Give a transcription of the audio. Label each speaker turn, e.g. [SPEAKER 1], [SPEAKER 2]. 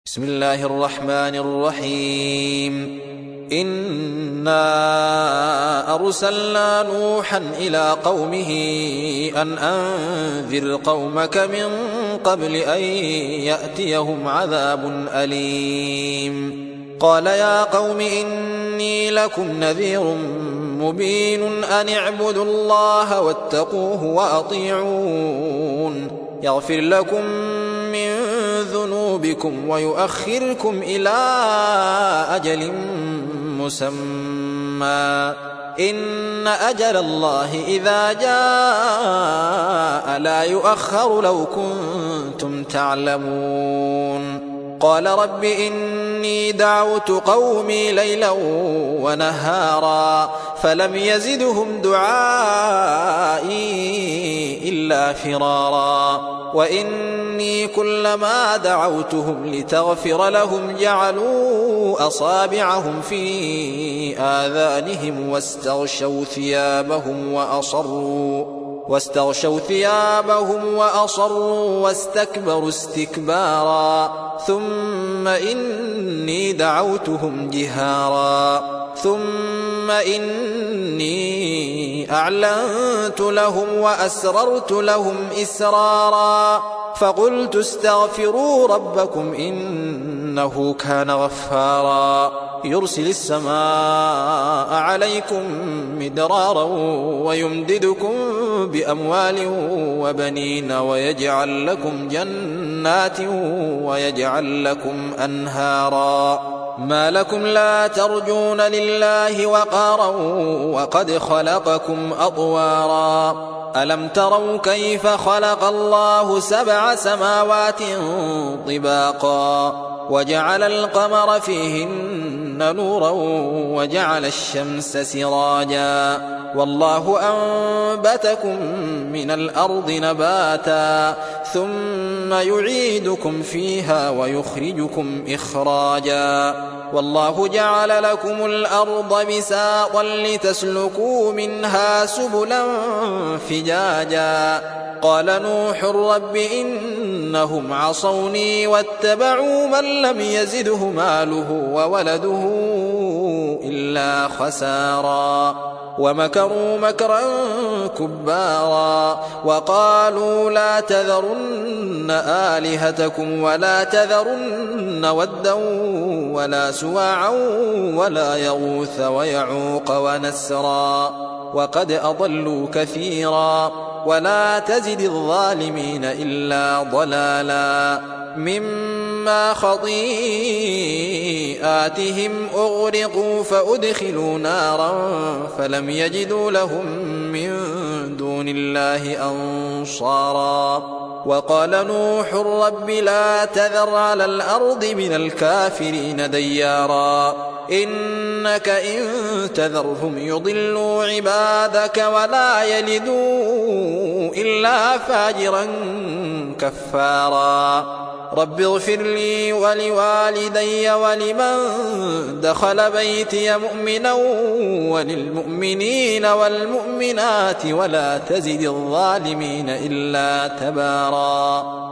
[SPEAKER 1] بسم الله الرحمن الرحيم إنا أرسلنا نوحا إلى قومه أن أنذر قومك من قبل أن يأتيهم عذاب أليم قال يا قوم إني لكم نذير مبين أن اعبدوا الله واتقوه وأطيعون يغفر لكم من ذنوبكم ويؤخركم إلى أجل مسمى إن أجل الله إذا جاء لا يؤخر لو كنتم تعلمون قال رب إني دعوت قومي ليلا ونهارا فلم يزدهم دعائي إلا فرارا وإني كلما دعوتهم لتغفر لهم جعلوا أصابعهم في آذانهم واستغشوا ثيابهم وأصروا واستكبروا استكبارا ثم إني دعوتهم جهارا ثم إني أعلنت لهم وأسررت لهم إسرارا فقلت استغفروا ربكم إنه كان غفارا يرسل السماء عليكم مدرارا ويمددكم بأموال وبنين ويجعل لكم جنات ويجعل لكم أنهارا ما لكم لا ترجون لله وقارا وقد خلقكم أطوارا ألم تروا كيف خلق الله 7 سماوات طباقا وجعل القمر فيهن نورا وجعل الشمس سراجا والله أنبتكم من الأرض نباتا ثم يعيدكم فيها ويخرجكم إخراجا والله جعل لكم الأرض بساطا لتسلكوا منها سبلا فجاجا قال نوح رب إنهم عصوني واتبعوا من لم يزده ماله وولده إلا خسارا ومكروا مكرا كبارا وقالوا لا تذرن آلهتكم ولا تذرن ودا ولا سواعا ولا يغوث ويعوق ونسرا وقد أضلوا كثيرا ولا تزد الظالمين إلا ضلالا مما خطيئاتهم أغرقوا فأدخلوا نارا فلم يجدوا لهم من دون الله أنصارا وقال نوح رب لا تذر على الأرض من الكافرين ديارا إنك إن تذرهم يضلوا عبادك ولا يلدوا إلا فاجرا كفارا رب اغفر لي ولوالدي ولمن دخل بيتي مؤمنا وللمؤمنين والمؤمنات ولا تزد الظالمين إلا تبارا